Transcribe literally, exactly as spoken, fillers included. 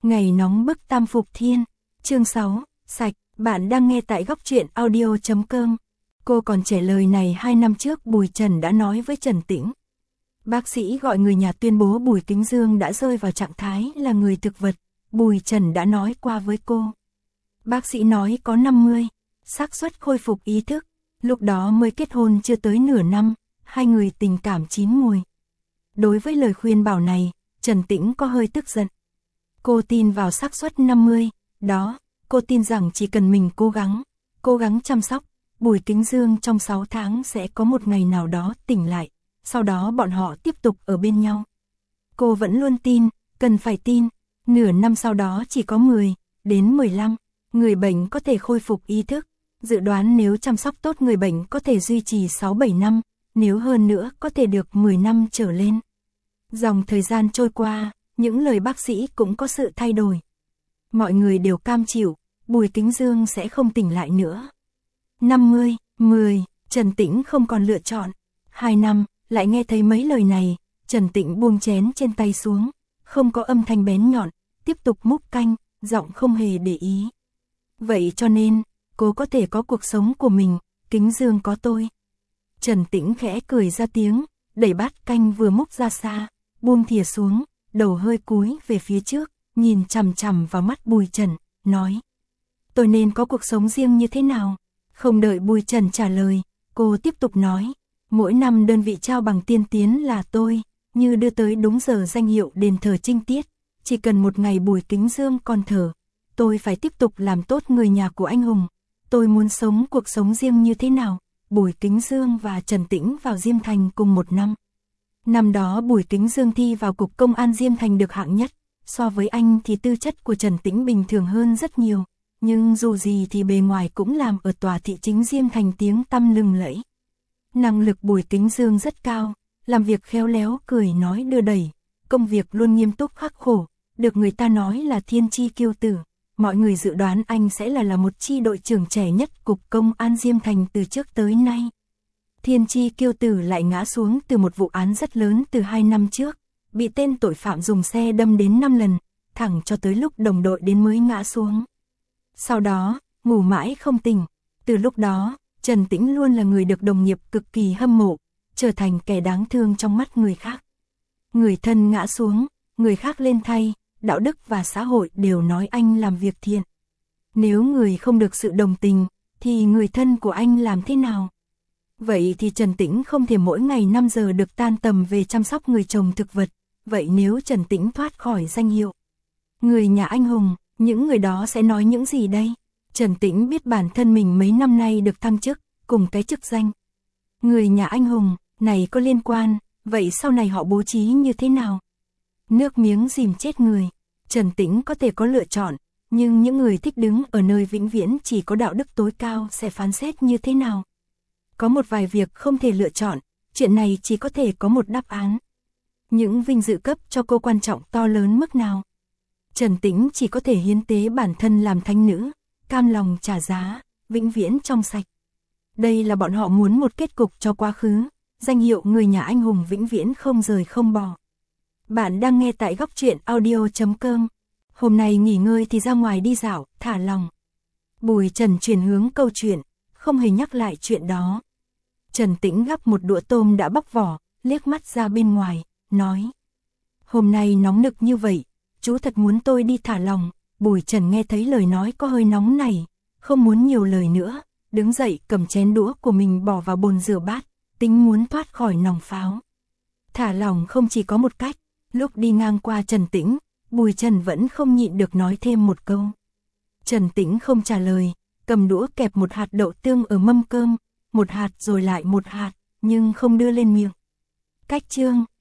Ngày nóng bức tam phục thiên. Chương sáu, sạch, bạn đang nghe tại góc truyện audio chấm com. Cô còn trẻ lời này hai năm trước Bùi Trần đã nói với Trần Tĩnh. Bác sĩ gọi người nhà tuyên bố Bùi Kính Dương đã rơi vào trạng thái là người thực vật, Bùi Trần đã nói qua với cô. Bác sĩ nói có năm mươi, xác suất khôi phục ý thức, lúc đó mới kết hôn chưa tới nửa năm, hai người tình cảm chín mùi. Đối với lời khuyên bảo này, Trần Tĩnh có hơi tức giận. Cô tin vào xác suất năm mươi, đó, cô tin rằng chỉ cần mình cố gắng, cố gắng chăm sóc, Bùi Kính Dương trong sáu tháng sẽ có một ngày nào đó tỉnh lại, sau đó bọn họ tiếp tục ở bên nhau. Cô vẫn luôn tin, cần phải tin, nửa năm sau đó chỉ có mười đến mười lăm, người bệnh có thể khôi phục ý thức, dự đoán nếu chăm sóc tốt người bệnh có thể duy trì sáu bảy năm, nếu hơn nữa có thể được mười năm trở lên. Dòng thời gian trôi qua, những lời bác sĩ cũng có sự thay đổi. Mọi người đều cam chịu, Bùi Kính Dương sẽ không tỉnh lại nữa. năm mươi, mười, Trần Tĩnh không còn lựa chọn. hai năm, lại nghe thấy mấy lời này, Trần Tĩnh buông chén trên tay xuống, không có âm thanh bén nhọn, tiếp tục múc canh, giọng không hề để ý. Vậy cho nên, cô có thể có cuộc sống của mình, Kính Dương có tôi. Trần Tĩnh khẽ cười ra tiếng, đẩy bát canh vừa múc ra xa, buông thìa xuống, đầu hơi cúi về phía trước, nhìn chằm chằm vào mắt Bùi Trần, nói. Tôi nên có cuộc sống riêng như thế nào? Không đợi Bùi Trần trả lời, cô tiếp tục nói. Mỗi năm đơn vị trao bằng tiên tiến là tôi, như đưa tới đúng giờ danh hiệu đền thờ trinh tiết. Chỉ cần một ngày Bùi Kính Dương còn thở, tôi phải tiếp tục làm tốt người nhà của anh hùng. Tôi muốn sống cuộc sống riêng như thế nào? Bùi Kính Dương và Trần Tĩnh vào Diêm Thành cùng một năm. Năm đó Bùi Kính Dương thi vào Cục Công an Diêm Thành được hạng nhất, so với anh thì tư chất của Trần Tĩnh bình thường hơn rất nhiều, nhưng dù gì thì bề ngoài cũng làm ở tòa thị chính Diêm Thành tiếng tăm lừng lẫy. Năng lực Bùi Kính Dương rất cao, làm việc khéo léo cười nói đưa đẩy, công việc luôn nghiêm túc khắc khổ, được người ta nói là thiên chi kiêu tử. Mọi người dự đoán anh sẽ là là một chi đội trưởng trẻ nhất Cục Công an Diêm Thành từ trước tới nay. Thiên chi kiêu tử lại ngã xuống từ một vụ án rất lớn từ hai năm trước, bị tên tội phạm dùng xe đâm đến năm lần, thẳng cho tới lúc đồng đội đến mới ngã xuống. Sau đó, ngủ mãi không tỉnh, từ lúc đó, Trần Tĩnh luôn là người được đồng nghiệp cực kỳ hâm mộ, trở thành kẻ đáng thương trong mắt người khác. Người thân ngã xuống, người khác lên thay, đạo đức và xã hội đều nói anh làm việc thiện. Nếu người không được sự đồng tình, thì người thân của anh làm thế nào? Vậy thì Trần Tĩnh không thể mỗi ngày năm giờ được tan tầm về chăm sóc người chồng thực vật. Vậy nếu Trần Tĩnh thoát khỏi danh hiệu người nhà anh hùng, những người đó sẽ nói những gì đây? Trần Tĩnh biết bản thân mình mấy năm nay được thăng chức, cùng cái chức danh người nhà anh hùng, này có liên quan, vậy sau này họ bố trí như thế nào? Nước miếng dìm chết người, Trần Tĩnh có thể có lựa chọn, nhưng những người thích đứng ở nơi vĩnh viễn chỉ có đạo đức tối cao sẽ phán xét như thế nào? Có một vài việc không thể lựa chọn, chuyện này chỉ có thể có một đáp án. Những vinh dự cấp cho cô quan trọng to lớn mức nào? Trần Tĩnh chỉ có thể hiến tế bản thân làm thánh nữ, cam lòng trả giá, vĩnh viễn trong sạch. Đây là bọn họ muốn một kết cục cho quá khứ, danh hiệu người nhà anh hùng vĩnh viễn không rời không bỏ. Bạn đang nghe tại góc truyện audio chấm com. Hôm nay nghỉ ngơi thì ra ngoài đi dạo, thả lòng. Bùi Trần chuyển hướng câu chuyện, không hề nhắc lại chuyện đó. Trần Tĩnh gắp một đũa tôm đã bóc vỏ, liếc mắt ra bên ngoài, nói. Hôm nay nóng nực như vậy, chú thật muốn tôi đi thả lòng. Bùi Trần nghe thấy lời nói có hơi nóng này, không muốn nhiều lời nữa, đứng dậy cầm chén đũa của mình bỏ vào bồn rửa bát, tính muốn thoát khỏi nòng pháo. Thả lòng không chỉ có một cách, lúc đi ngang qua Trần Tĩnh, Bùi Trần vẫn không nhịn được nói thêm một câu. Trần Tĩnh không trả lời, cầm đũa kẹp một hạt đậu tương ở mâm cơm, một hạt rồi lại một hạt, nhưng không đưa lên miệng. Cách chương